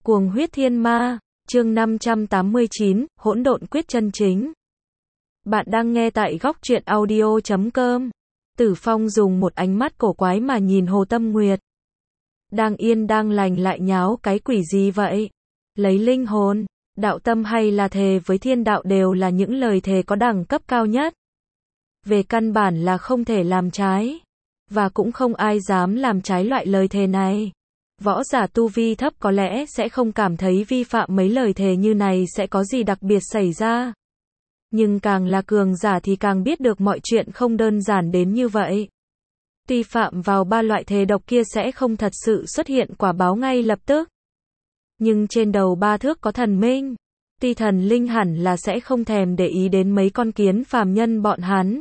Cuồng huyết thiên ma, chương 589, hỗn độn quyết chân chính. Bạn đang nghe tại góc truyện audio.com. Tử Phong dùng một ánh mắt cổ quái mà nhìn Hồ Tâm Nguyệt. Đang yên đang lành lại nháo cái quỷ gì vậy? Lấy linh hồn, đạo tâm hay là thề với thiên đạo đều là những lời thề có đẳng cấp cao nhất. Về căn bản là không thể làm trái. Và cũng không ai dám làm trái loại lời thề này. Võ giả tu vi thấp có lẽ sẽ không cảm thấy vi phạm mấy lời thề như này sẽ có gì đặc biệt xảy ra. Nhưng càng là cường giả thì càng biết được mọi chuyện không đơn giản đến như vậy. Tuy phạm vào ba loại thề độc kia sẽ không thật sự xuất hiện quả báo ngay lập tức. Nhưng trên đầu ba thước có thần minh. Tuy thần linh hẳn là sẽ không thèm để ý đến mấy con kiến phàm nhân bọn hắn.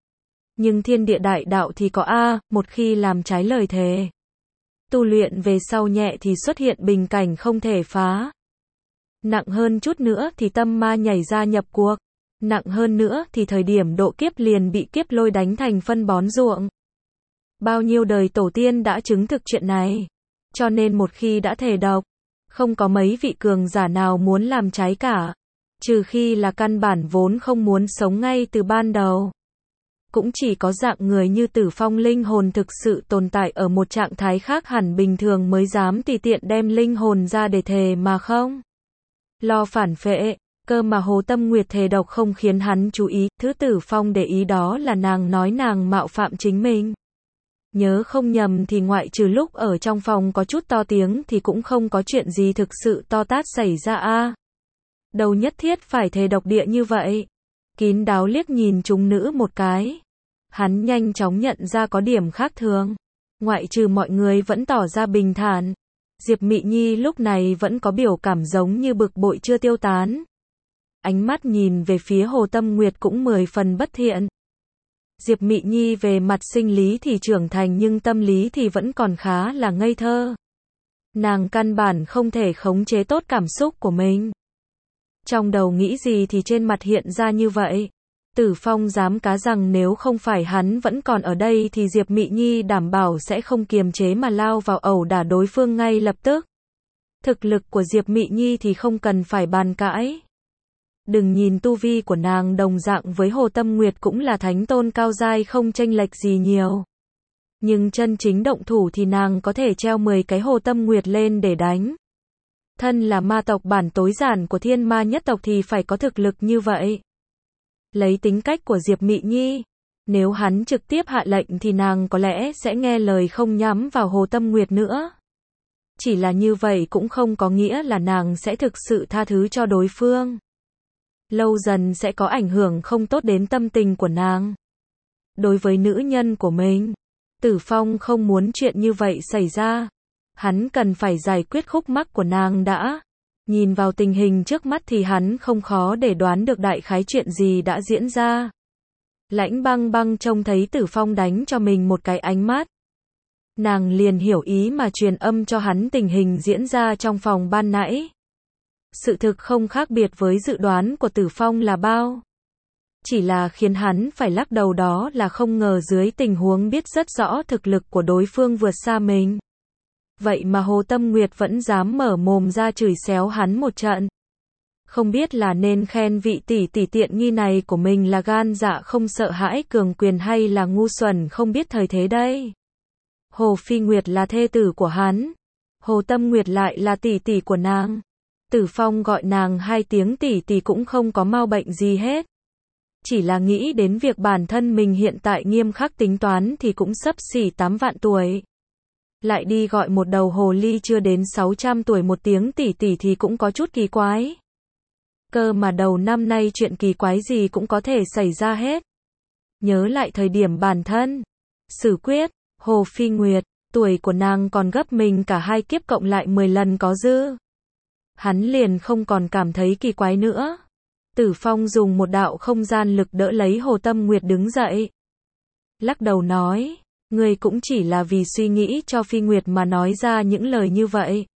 Nhưng thiên địa đại đạo thì có một khi làm trái lời thề. Tu luyện về sau nhẹ thì xuất hiện bình cảnh không thể phá. Nặng hơn chút nữa thì tâm ma nhảy ra nhập cuộc. Nặng hơn nữa thì thời điểm độ kiếp liền bị kiếp lôi đánh thành phân bón ruộng. Bao nhiêu đời tổ tiên đã chứng thực chuyện này. Cho nên một khi đã thề độc, không có mấy vị cường giả nào muốn làm trái cả. Trừ khi là căn bản vốn không muốn sống ngay từ ban đầu. Cũng chỉ có dạng người như Tử Phong linh hồn thực sự tồn tại ở một trạng thái khác hẳn bình thường mới dám tùy tiện đem linh hồn ra để thề mà không lo phản phệ. Cơ mà Hồ Tâm Nguyệt thề độc không khiến hắn chú ý, thứ Tử Phong để ý đó là nàng nói nàng mạo phạm chính mình. Nhớ không nhầm thì ngoại trừ lúc ở trong phòng có chút to tiếng thì cũng không có chuyện gì thực sự to tát xảy ra đâu nhất thiết phải thề độc địa như vậy. Kín đáo liếc nhìn chúng nữ một cái. Hắn nhanh chóng nhận ra có điểm khác thường. Ngoại trừ mọi người vẫn tỏ ra bình thản. Diệp Mị Nhi lúc này vẫn có biểu cảm giống như bực bội chưa tiêu tán. Ánh mắt nhìn về phía Hồ Tâm Nguyệt cũng 10 phần bất thiện. Diệp Mị Nhi về mặt sinh lý thì trưởng thành nhưng tâm lý thì vẫn còn khá là ngây thơ. Nàng căn bản không thể khống chế tốt cảm xúc của mình. Trong đầu nghĩ gì thì trên mặt hiện ra như vậy. Tử Phong dám cá rằng nếu không phải hắn vẫn còn ở đây thì Diệp Mị Nhi đảm bảo sẽ không kiềm chế mà lao vào ẩu đả đối phương ngay lập tức. Thực lực của Diệp Mị Nhi thì không cần phải bàn cãi. Đừng nhìn tu vi của nàng đồng dạng với Hồ Tâm Nguyệt cũng là thánh tôn cao giai không chênh lệch gì nhiều. Nhưng chân chính động thủ thì nàng có thể treo 10 cái Hồ Tâm Nguyệt lên để đánh. Thân là ma tộc bản tối giản của thiên ma nhất tộc thì phải có thực lực như vậy. Lấy tính cách của Diệp Mị Nhi, nếu hắn trực tiếp hạ lệnh thì nàng có lẽ sẽ nghe lời không nhắm vào Hồ Tâm Nguyệt nữa. Chỉ là như vậy cũng không có nghĩa là nàng sẽ thực sự tha thứ cho đối phương. Lâu dần sẽ có ảnh hưởng không tốt đến tâm tình của nàng. Đối với nữ nhân của mình, Tử Phong không muốn chuyện như vậy xảy ra. Hắn cần phải giải quyết khúc mắc của nàng đã. Nhìn vào tình hình trước mắt thì hắn không khó để đoán được đại khái chuyện gì đã diễn ra. Lãnh Băng Băng trông thấy Tử Phong đánh cho mình một cái ánh mắt. Nàng liền hiểu ý mà truyền âm cho hắn tình hình diễn ra trong phòng ban nãy. Sự thực không khác biệt với dự đoán của Tử Phong là bao. Chỉ là khiến hắn phải lắc đầu đó là không ngờ dưới tình huống biết rất rõ thực lực của đối phương vượt xa mình. Vậy mà Hồ Tâm Nguyệt vẫn dám mở mồm ra chửi xéo hắn một trận. Không biết là nên khen vị tỷ tỷ tiện nghi này của mình là gan dạ không sợ hãi cường quyền hay là ngu xuẩn không biết thời thế đây. Hồ Phi Nguyệt là thê tử của hắn. Hồ Tâm Nguyệt lại là tỷ tỷ của nàng. Tử Phong gọi nàng 2 tiếng tỷ tỷ cũng không có mau bệnh gì hết. Chỉ là nghĩ đến việc bản thân mình hiện tại nghiêm khắc tính toán thì cũng xấp xỉ 8 vạn tuổi. Lại đi gọi một đầu hồ ly chưa đến 600 tuổi một tiếng tỷ tỷ thì cũng có chút kỳ quái. Cơ mà đầu năm nay chuyện kỳ quái gì cũng có thể xảy ra hết. Nhớ lại thời điểm bản thân xử quyết Hồ Phi Nguyệt, tuổi của nàng còn gấp mình cả 2 kiếp cộng lại 10 lần có dư. Hắn liền không còn cảm thấy kỳ quái nữa. Tử Phong dùng một đạo không gian lực đỡ lấy Hồ Tâm Nguyệt đứng dậy. Lắc đầu nói, ngươi cũng chỉ là vì suy nghĩ cho Phi Nguyệt mà nói ra những lời như vậy.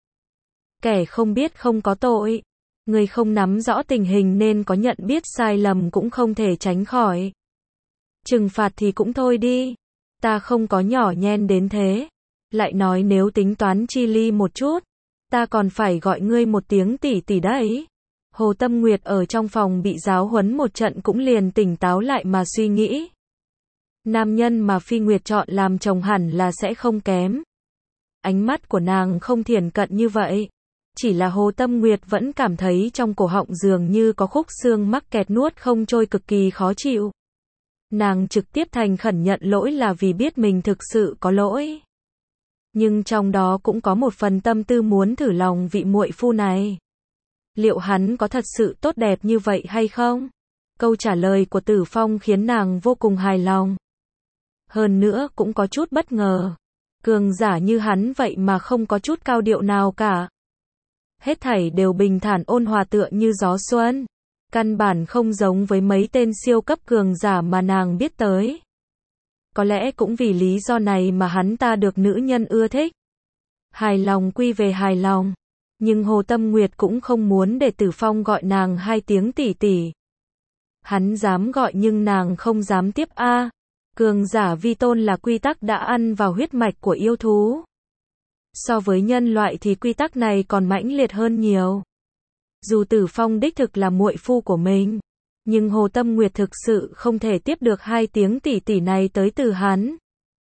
Kẻ không biết không có tội. Ngươi không nắm rõ tình hình nên có nhận biết sai lầm cũng không thể tránh khỏi. Trừng phạt thì cũng thôi đi. Ta không có nhỏ nhen đến thế. Lại nói nếu tính toán chi ly một chút. Ta còn phải gọi ngươi một tiếng tỷ tỷ đấy. Hồ Tâm Nguyệt ở trong phòng bị giáo huấn một trận cũng liền tỉnh táo lại mà suy nghĩ. Nam nhân mà Phi Nguyệt chọn làm chồng hẳn là sẽ không kém. Ánh mắt của nàng không thiển cận như vậy. Chỉ là Hồ Tâm Nguyệt vẫn cảm thấy trong cổ họng dường như có khúc xương mắc kẹt nuốt không trôi cực kỳ khó chịu. Nàng trực tiếp thành khẩn nhận lỗi là vì biết mình thực sự có lỗi. Nhưng trong đó cũng có một phần tâm tư muốn thử lòng vị muội phu này. Liệu hắn có thật sự tốt đẹp như vậy hay không? Câu trả lời của Tử Phong khiến nàng vô cùng hài lòng. Hơn nữa cũng có chút bất ngờ. Cường giả như hắn vậy mà không có chút cao điệu nào cả. Hết thảy đều bình thản ôn hòa tựa như gió xuân. Căn bản không giống với mấy tên siêu cấp cường giả mà nàng biết tới. Có lẽ cũng vì lý do này mà hắn ta được nữ nhân ưa thích. Hài lòng quy về hài lòng. Nhưng Hồ Tâm Nguyệt cũng không muốn để Tử Phong gọi nàng 2 tiếng tỷ tỷ. Hắn dám gọi nhưng nàng không dám tiếp a. Cường giả vi tôn là quy tắc đã ăn vào huyết mạch của yêu thú. So với nhân loại thì quy tắc này còn mãnh liệt hơn nhiều. Dù Tử Phong đích thực là muội phu của mình, nhưng Hồ Tâm Nguyệt thực sự không thể tiếp được 2 tiếng tỷ tỷ này tới từ hắn.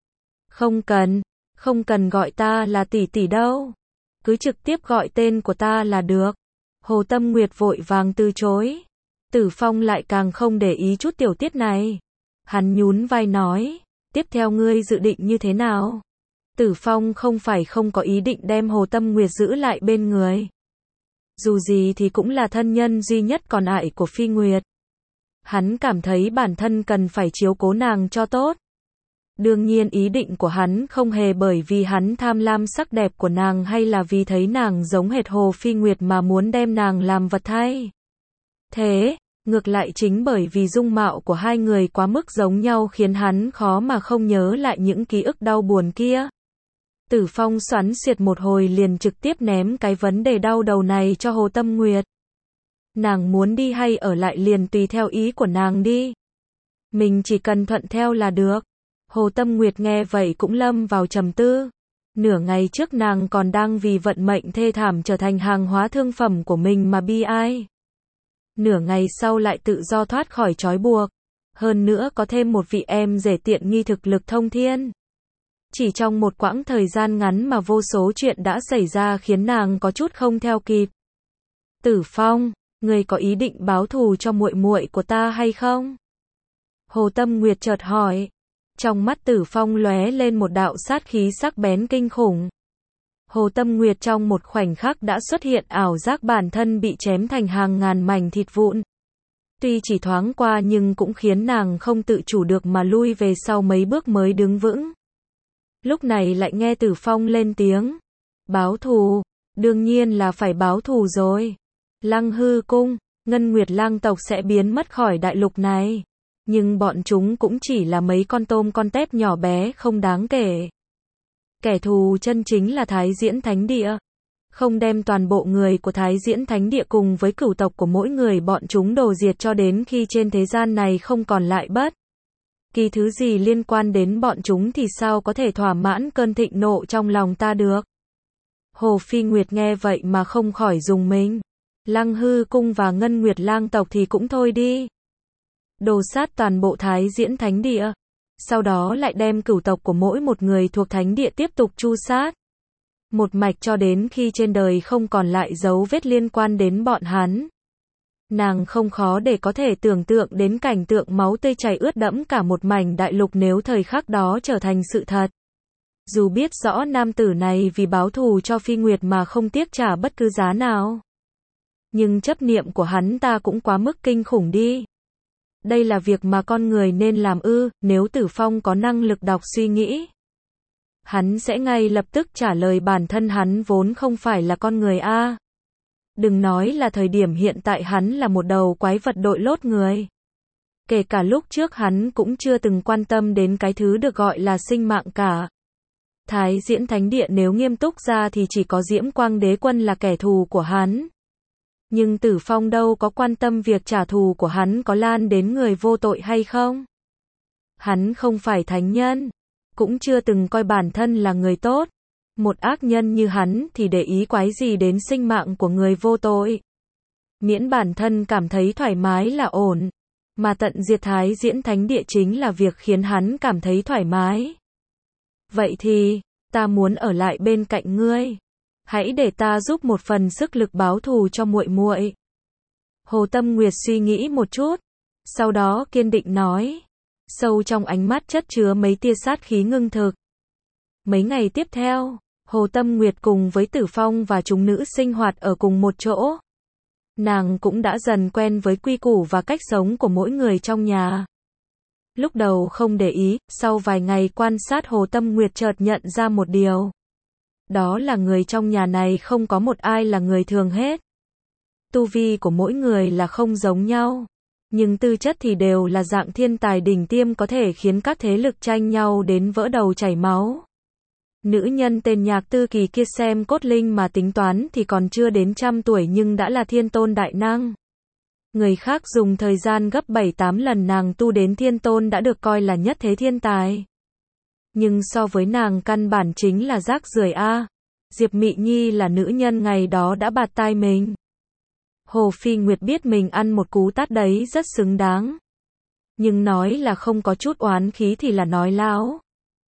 Không cần gọi ta là tỷ tỷ đâu. Cứ trực tiếp gọi tên của ta là được. Hồ Tâm Nguyệt vội vàng từ chối. Tử Phong lại càng không để ý chút tiểu tiết này. Hắn nhún vai nói, tiếp theo ngươi dự định như thế nào? Tử Phong không phải không có ý định đem Hồ Tâm Nguyệt giữ lại bên người. Dù gì thì cũng là thân nhân duy nhất còn lại của Phi Nguyệt. Hắn cảm thấy bản thân cần phải chiếu cố nàng cho tốt. Đương nhiên ý định của hắn không hề bởi vì hắn tham lam sắc đẹp của nàng hay là vì thấy nàng giống hệt Hồ Phi Nguyệt mà muốn đem nàng làm vật thay. Thế, ngược lại chính bởi vì dung mạo của hai người quá mức giống nhau khiến hắn khó mà không nhớ lại những ký ức đau buồn kia. Tử Phong xoắn xiệt một hồi liền trực tiếp ném cái vấn đề đau đầu này cho Hồ Tâm Nguyệt. Nàng muốn đi hay ở lại liền tùy theo ý của nàng đi. Mình chỉ cần thuận theo là được. Hồ Tâm Nguyệt nghe vậy cũng lâm vào trầm tư. Nửa ngày trước nàng còn đang vì vận mệnh thê thảm trở thành hàng hóa thương phẩm của mình mà bi ai. Nửa ngày sau lại tự do thoát khỏi trói buộc. Hơn nữa có thêm một vị em rể tiện nghi thực lực thông thiên. Chỉ trong một quãng thời gian ngắn mà vô số chuyện đã xảy ra khiến nàng có chút không theo kịp. Tử Phong, ngươi có ý định báo thù cho muội muội của ta hay không? Hồ Tâm Nguyệt chợt hỏi. Trong mắt Tử Phong lóe lên một đạo sát khí sắc bén kinh khủng. Hồ Tâm Nguyệt trong một khoảnh khắc đã xuất hiện ảo giác bản thân bị chém thành hàng ngàn mảnh thịt vụn. Tuy chỉ thoáng qua nhưng cũng khiến nàng không tự chủ được mà lui về sau mấy bước mới đứng vững. Lúc này lại nghe Tử Phong lên tiếng. Báo thù, đương nhiên là phải báo thù rồi. Lăng Hư Cung, Ngân Nguyệt lang tộc sẽ biến mất khỏi đại lục này. Nhưng bọn chúng cũng chỉ là mấy con tôm con tép nhỏ bé không đáng kể. Kẻ thù chân chính là Thái Diễn Thánh Địa. Không đem toàn bộ người của Thái Diễn Thánh Địa cùng với cửu tộc của mỗi người bọn chúng đồ diệt cho đến khi trên thế gian này không còn lại bất kỳ thứ gì liên quan đến bọn chúng thì sao có thể thỏa mãn cơn thịnh nộ trong lòng ta được. Hồ Phi Nguyệt nghe vậy mà không khỏi rùng mình. Lăng Hư Cung và Ngân Nguyệt lang tộc thì cũng thôi đi. Đồ sát toàn bộ Thái Diễn Thánh Địa. Sau đó lại đem cửu tộc của mỗi một người thuộc Thánh Địa tiếp tục tru sát. Một mạch cho đến khi trên đời không còn lại dấu vết liên quan đến bọn hắn. Nàng không khó để có thể tưởng tượng đến cảnh tượng máu tươi chảy ướt đẫm cả một mảnh đại lục nếu thời khắc đó trở thành sự thật. Dù biết rõ nam tử này vì báo thù cho Phi Nguyệt mà không tiếc trả bất cứ giá nào. Nhưng chấp niệm của hắn ta cũng quá mức kinh khủng đi. Đây là việc mà con người nên làm ư, nếu Tử Phong có năng lực đọc suy nghĩ. Hắn sẽ ngay lập tức trả lời bản thân hắn vốn không phải là con người a. Đừng nói là thời điểm hiện tại hắn là một đầu quái vật đội lốt người. Kể cả lúc trước hắn cũng chưa từng quan tâm đến cái thứ được gọi là sinh mạng cả. Thái Diễn Thánh Địa nếu nghiêm túc ra thì chỉ có Diễm Quang Đế Quân là kẻ thù của hắn. Nhưng Tử Phong đâu có quan tâm việc trả thù của hắn có lan đến người vô tội hay không. Hắn không phải thánh nhân, cũng chưa từng coi bản thân là người tốt. Một ác nhân như hắn thì để ý quái gì đến sinh mạng của người vô tội. Miễn bản thân cảm thấy thoải mái là ổn. Mà tận diệt Thái Diễn Thánh Địa chính là việc khiến hắn cảm thấy thoải mái. Vậy thì, ta muốn ở lại bên cạnh ngươi. Hãy để ta giúp một phần sức lực báo thù cho muội muội. Hồ Tâm Nguyệt suy nghĩ một chút, sau đó kiên định nói. Sâu trong ánh mắt chất chứa mấy tia sát khí ngưng thực. Mấy ngày tiếp theo, Hồ Tâm Nguyệt cùng với Tử Phong và chúng nữ sinh hoạt ở cùng một chỗ. Nàng cũng đã dần quen với quy củ và cách sống của mỗi người trong nhà. Lúc đầu không để ý, sau vài ngày quan sát Hồ Tâm Nguyệt chợt nhận ra một điều. Đó là người trong nhà này không có một ai là người thường hết. Tu vi của mỗi người là không giống nhau. Nhưng tư chất thì đều là dạng thiên tài đỉnh tiêm có thể khiến các thế lực tranh nhau đến vỡ đầu chảy máu. Nữ nhân tên Nhạc Tư Kỳ kia xem cốt linh mà tính toán thì còn chưa đến 100 tuổi nhưng đã là thiên tôn đại năng. Người khác dùng thời gian gấp 7-8 lần nàng tu đến thiên tôn đã được coi là nhất thế thiên tài. Nhưng so với nàng căn bản chính là rác rưởi a. Diệp Mị Nhi là nữ nhân ngày đó đã bạt tai mình. Hồ Phi Nguyệt biết mình ăn một cú tát đấy rất xứng đáng. Nhưng nói là không có chút oán khí thì là nói láo.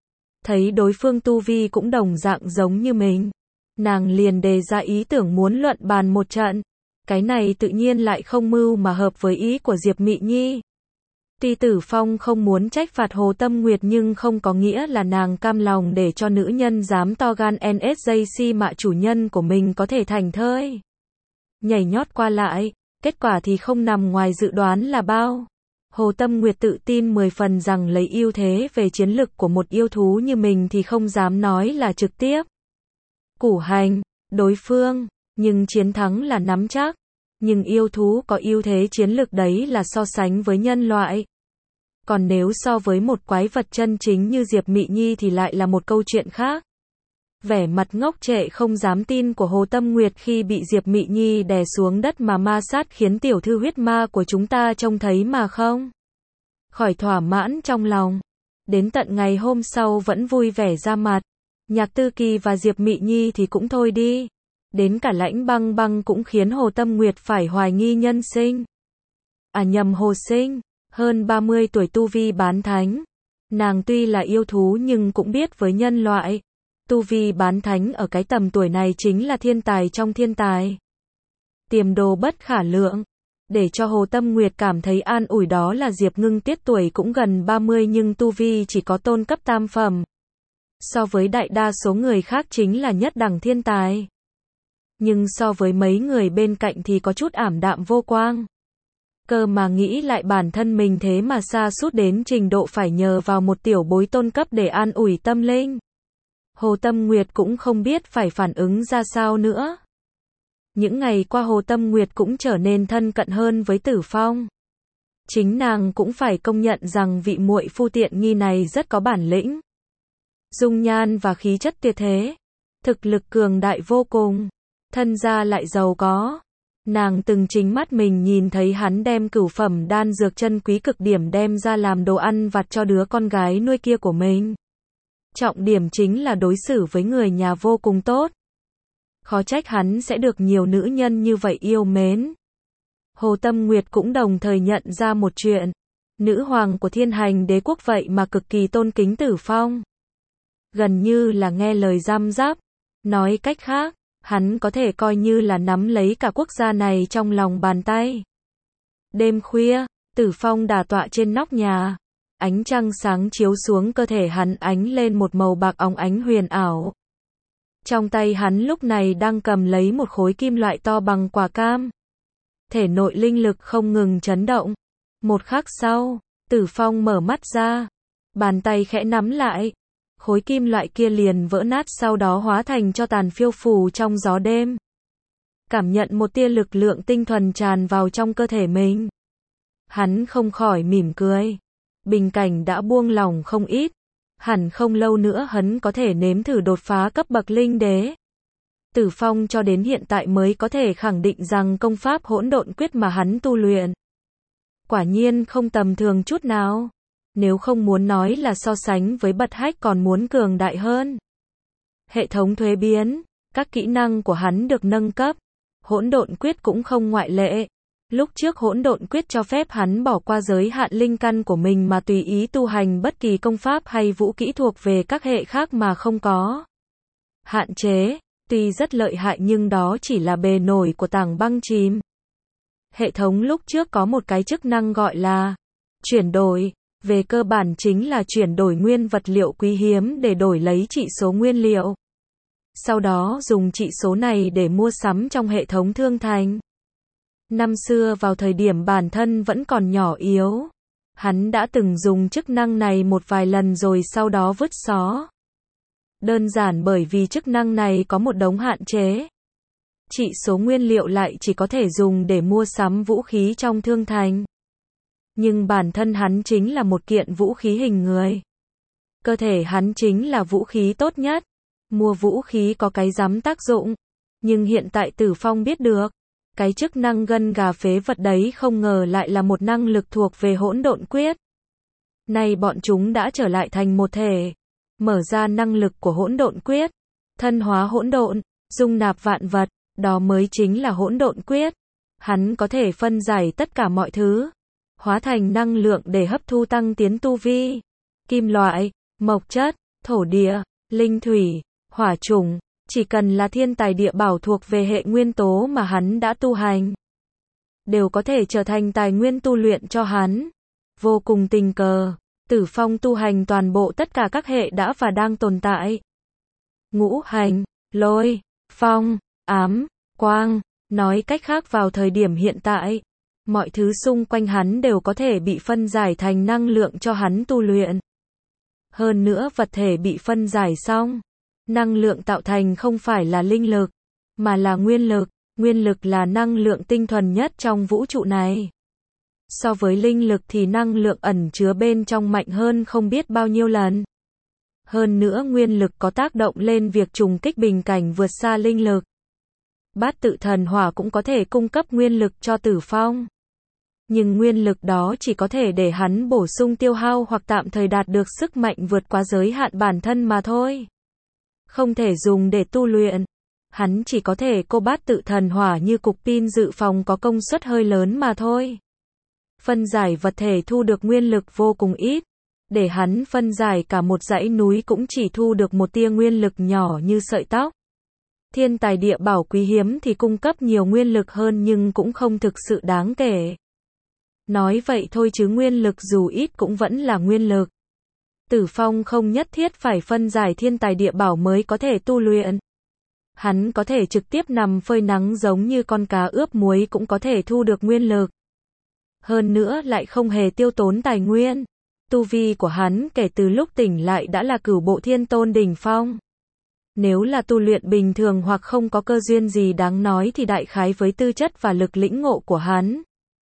Thấy đối phương tu vi cũng đồng dạng giống như mình. Nàng liền đề ra ý tưởng muốn luận bàn một trận. Cái này tự nhiên lại không mưu mà hợp với ý của Diệp Mị Nhi. Tuy Tử Phong không muốn trách phạt Hồ Tâm Nguyệt nhưng không có nghĩa là nàng cam lòng để cho nữ nhân dám to gan NSJC mạ chủ nhân của mình có thể thành thơi. Nhảy nhót qua lại, kết quả thì không nằm ngoài dự đoán là bao. Hồ Tâm Nguyệt tự tin 10 phần rằng lấy ưu thế về chiến lực của một yêu thú như mình thì không dám nói là trực tiếp củ hành đối phương, nhưng chiến thắng là nắm chắc. Nhưng yêu thú có ưu thế chiến lực đấy là so sánh với nhân loại. Còn nếu so với một quái vật chân chính như Diệp Mị Nhi thì lại là một câu chuyện khác. Vẻ mặt ngốc trệ không dám tin của Hồ Tâm Nguyệt khi bị Diệp Mị Nhi đè xuống đất mà ma sát khiến tiểu thư huyết ma của chúng ta trông thấy mà không khỏi thỏa mãn trong lòng. Đến tận ngày hôm sau vẫn vui vẻ ra mặt. Nhạc Tư Kỳ và Diệp Mị Nhi thì cũng thôi đi. Đến cả Lãnh Băng Băng cũng khiến Hồ Tâm Nguyệt phải hoài nghi nhân sinh. À nhầm, Hồ Sinh, hơn 30 tuổi tu vi bán thánh. Nàng tuy là yêu thú nhưng cũng biết với nhân loại. Tu vi bán thánh ở cái tầm tuổi này chính là thiên tài trong thiên tài. Tiềm đồ bất khả lượng. Để cho Hồ Tâm Nguyệt cảm thấy an ủi đó là Diệp Ngưng Tiết tuổi cũng gần 30 nhưng tu vi chỉ có tôn cấp tam phẩm. So với đại đa số người khác chính là nhất đẳng thiên tài. Nhưng so với mấy người bên cạnh thì có chút ảm đạm vô quang. Cơ mà nghĩ lại bản thân mình thế mà sa sút đến trình độ phải nhờ vào một tiểu bối tôn cấp để an ủi tâm linh. Hồ Tâm Nguyệt cũng không biết phải phản ứng ra sao nữa. Những ngày qua Hồ Tâm Nguyệt cũng trở nên thân cận hơn với Tử Phong. Chính nàng cũng phải công nhận rằng vị muội phu tiện nghi này rất có bản lĩnh. Dung nhan và khí chất tuyệt thế. Thực lực cường đại vô cùng. Thân gia lại giàu có. Nàng từng chính mắt mình nhìn thấy hắn đem cửu phẩm đan dược chân quý cực điểm đem ra làm đồ ăn vặt cho đứa con gái nuôi kia của mình. Trọng điểm chính là đối xử với người nhà vô cùng tốt. Khó trách hắn sẽ được nhiều nữ nhân như vậy yêu mến. Hồ Tâm Nguyệt cũng đồng thời nhận ra một chuyện. Nữ hoàng của Thiên Hành Đế quốc vậy mà cực kỳ tôn kính Tử Phong. Gần như là nghe lời răm rắp. Nói cách khác, hắn có thể coi như là nắm lấy cả quốc gia này trong lòng bàn tay. Đêm khuya, Tử Phong đả tọa trên nóc nhà. Ánh trăng sáng chiếu xuống cơ thể hắn ánh lên một màu bạc óng ánh huyền ảo. Trong tay hắn lúc này đang cầm lấy một khối kim loại to bằng quả cam. Thể nội linh lực không ngừng chấn động. Một khắc sau, Tử Phong mở mắt ra. Bàn tay khẽ nắm lại. Khối kim loại kia liền vỡ nát sau đó hóa thành tro tàn phiêu phù trong gió đêm. Cảm nhận một tia lực lượng tinh thuần tràn vào trong cơ thể mình. Hắn không khỏi mỉm cười. Bình cảnh đã buông lỏng không ít. Hẳn không lâu nữa hắn có thể nếm thử đột phá cấp bậc linh đế. Tử Phong cho đến hiện tại mới có thể khẳng định rằng công pháp hỗn độn quyết mà hắn tu luyện quả nhiên không tầm thường chút nào. Nếu không muốn nói là so sánh với Bật Hách còn muốn cường đại hơn. Hệ thống thuế biến, các kỹ năng của hắn được nâng cấp. Hỗn độn quyết cũng không ngoại lệ. Lúc trước hỗn độn quyết cho phép hắn bỏ qua giới hạn linh căn của mình mà tùy ý tu hành bất kỳ công pháp hay vũ kỹ thuộc về các hệ khác mà không có hạn chế. Tuy rất lợi hại nhưng đó chỉ là bề nổi của tảng băng chìm. Hệ thống lúc trước có một cái chức năng gọi là chuyển đổi. Về cơ bản chính là chuyển đổi nguyên vật liệu quý hiếm để đổi lấy trị số nguyên liệu. Sau đó dùng trị số này để mua sắm trong hệ thống thương thành. Năm xưa vào thời điểm bản thân vẫn còn nhỏ yếu, hắn đã từng dùng chức năng này một vài lần rồi sau đó vứt xó. Đơn giản bởi vì chức năng này có một đống hạn chế. Trị số nguyên liệu lại chỉ có thể dùng để mua sắm vũ khí trong thương thành. Nhưng bản thân hắn chính là một kiện vũ khí hình người. Cơ thể hắn chính là vũ khí tốt nhất. Mua vũ khí có cái dám tác dụng. Nhưng hiện tại Tử Phong biết được, cái chức năng gân gà phế vật đấy không ngờ lại là một năng lực thuộc về hỗn độn quyết. Nay bọn chúng đã trở lại thành một thể. Mở ra năng lực của hỗn độn quyết. Thân hóa hỗn độn, dung nạp vạn vật, đó mới chính là hỗn độn quyết. Hắn có thể phân giải tất cả mọi thứ, hóa thành năng lượng để hấp thu tăng tiến tu vi. Kim loại, mộc chất, thổ địa, linh thủy, hỏa chủng, chỉ cần là thiên tài địa bảo thuộc về hệ nguyên tố mà hắn đã tu hành, đều có thể trở thành tài nguyên tu luyện cho hắn. Vô cùng tình cờ, Tử Phong tu hành toàn bộ tất cả các hệ đã và đang tồn tại. Ngũ hành, lôi, phong, ám, quang, nói cách khác vào thời điểm hiện tại, mọi thứ xung quanh hắn đều có thể bị phân giải thành năng lượng cho hắn tu luyện. Hơn nữa vật thể bị phân giải xong, năng lượng tạo thành không phải là linh lực, mà là nguyên lực. Nguyên lực là năng lượng tinh thuần nhất trong vũ trụ này. So với linh lực thì năng lượng ẩn chứa bên trong mạnh hơn không biết bao nhiêu lần. Hơn nữa nguyên lực có tác động lên việc trùng kích bình cảnh vượt xa linh lực. Bát tự thần hỏa cũng có thể cung cấp nguyên lực cho Tử Phong. Nhưng nguyên lực đó chỉ có thể để hắn bổ sung tiêu hao hoặc tạm thời đạt được sức mạnh vượt quá giới hạn bản thân mà thôi. Không thể dùng để tu luyện. Hắn chỉ có thể cô bát tự thần hỏa như cục pin dự phòng có công suất hơi lớn mà thôi. Phân giải vật thể thu được nguyên lực vô cùng ít. Để hắn phân giải cả một dãy núi cũng chỉ thu được một tia nguyên lực nhỏ như sợi tóc. Thiên tài địa bảo quý hiếm thì cung cấp nhiều nguyên lực hơn nhưng cũng không thực sự đáng kể. Nói vậy thôi chứ nguyên lực dù ít cũng vẫn là nguyên lực. Tử Phong không nhất thiết phải phân giải thiên tài địa bảo mới có thể tu luyện. Hắn có thể trực tiếp nằm phơi nắng giống như con cá ướp muối cũng có thể thu được nguyên lực. Hơn nữa lại không hề tiêu tốn tài nguyên. Tu vi của hắn kể từ lúc tỉnh lại đã là cửu bộ thiên tôn đỉnh phong. Nếu là tu luyện bình thường hoặc không có cơ duyên gì đáng nói thì đại khái với tư chất và lực lĩnh ngộ của hắn,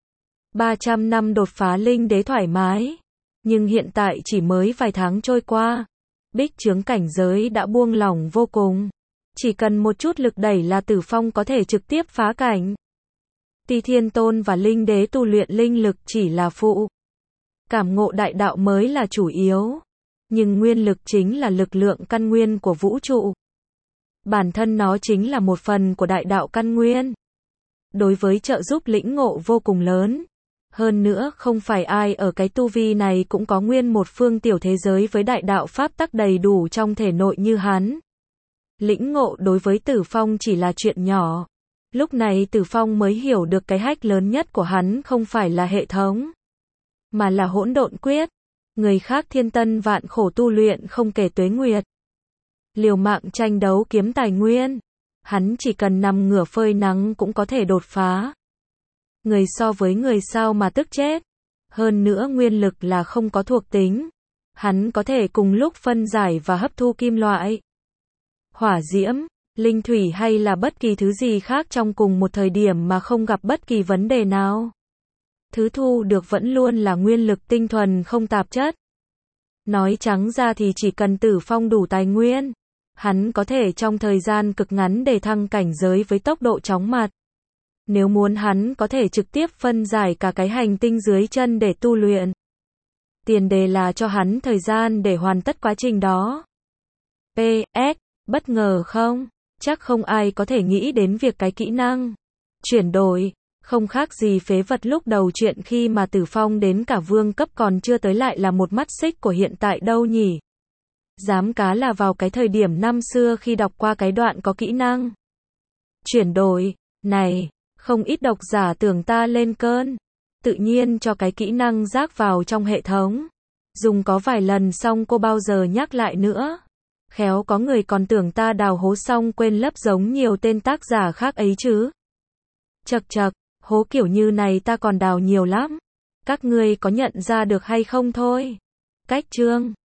300 năm đột phá linh đế thoải mái. Nhưng hiện tại chỉ mới vài tháng trôi qua, bích chướng cảnh giới đã buông lỏng vô cùng. Chỉ cần một chút lực đẩy là Tử Phong có thể trực tiếp phá cảnh. Tuy thiên tôn và linh đế tu luyện linh lực chỉ là phụ. Cảm ngộ đại đạo mới là chủ yếu. Nhưng nguyên lực chính là lực lượng căn nguyên của vũ trụ. Bản thân nó chính là một phần của đại đạo căn nguyên. Đối với trợ giúp lĩnh ngộ vô cùng lớn. Hơn nữa không phải ai ở cái tu vi này cũng có nguyên một phương tiểu thế giới với đại đạo pháp tắc đầy đủ trong thể nội như hắn. Lĩnh ngộ đối với Tử Phong chỉ là chuyện nhỏ. Lúc này Tử Phong mới hiểu được cái hack lớn nhất của hắn không phải là hệ thống, mà là hỗn độn quyết. Người khác thiên tân vạn khổ tu luyện không kể tuế nguyệt, liều mạng tranh đấu kiếm tài nguyên. Hắn chỉ cần nằm ngửa phơi nắng cũng có thể đột phá. Người so với người sao mà tức chết. Hơn nữa nguyên lực là không có thuộc tính. Hắn có thể cùng lúc phân giải và hấp thu kim loại, hỏa diễm, linh thủy hay là bất kỳ thứ gì khác trong cùng một thời điểm mà không gặp bất kỳ vấn đề nào. Thứ thu được vẫn luôn là nguyên lực tinh thuần không tạp chất. Nói trắng ra thì chỉ cần Tử Phong đủ tài nguyên, hắn có thể trong thời gian cực ngắn để thăng cảnh giới với tốc độ chóng mặt. Nếu muốn hắn có thể trực tiếp phân giải cả cái hành tinh dưới chân để tu luyện. Tiền đề là cho hắn thời gian để hoàn tất quá trình đó. PS, Bất ngờ không? Chắc không ai có thể nghĩ đến việc cái kỹ năng chuyển đổi không khác gì phế vật lúc đầu chuyện khi mà Tử Phong đến cả vương cấp còn chưa tới lại là một mắt xích của hiện tại đâu nhỉ? Dám cá là vào cái thời điểm năm xưa khi đọc qua cái đoạn có kỹ năng chuyển đổi này, không ít độc giả tưởng ta lên cơn, tự nhiên cho cái kỹ năng rác vào trong hệ thống. Dùng có vài lần xong cô bao giờ nhắc lại nữa. Khéo có người còn tưởng ta đào hố xong quên lấp giống nhiều tên tác giả khác ấy chứ. Chậc chậc, hố kiểu như này ta còn đào nhiều lắm. Các ngươi có nhận ra được hay không thôi? Cách chương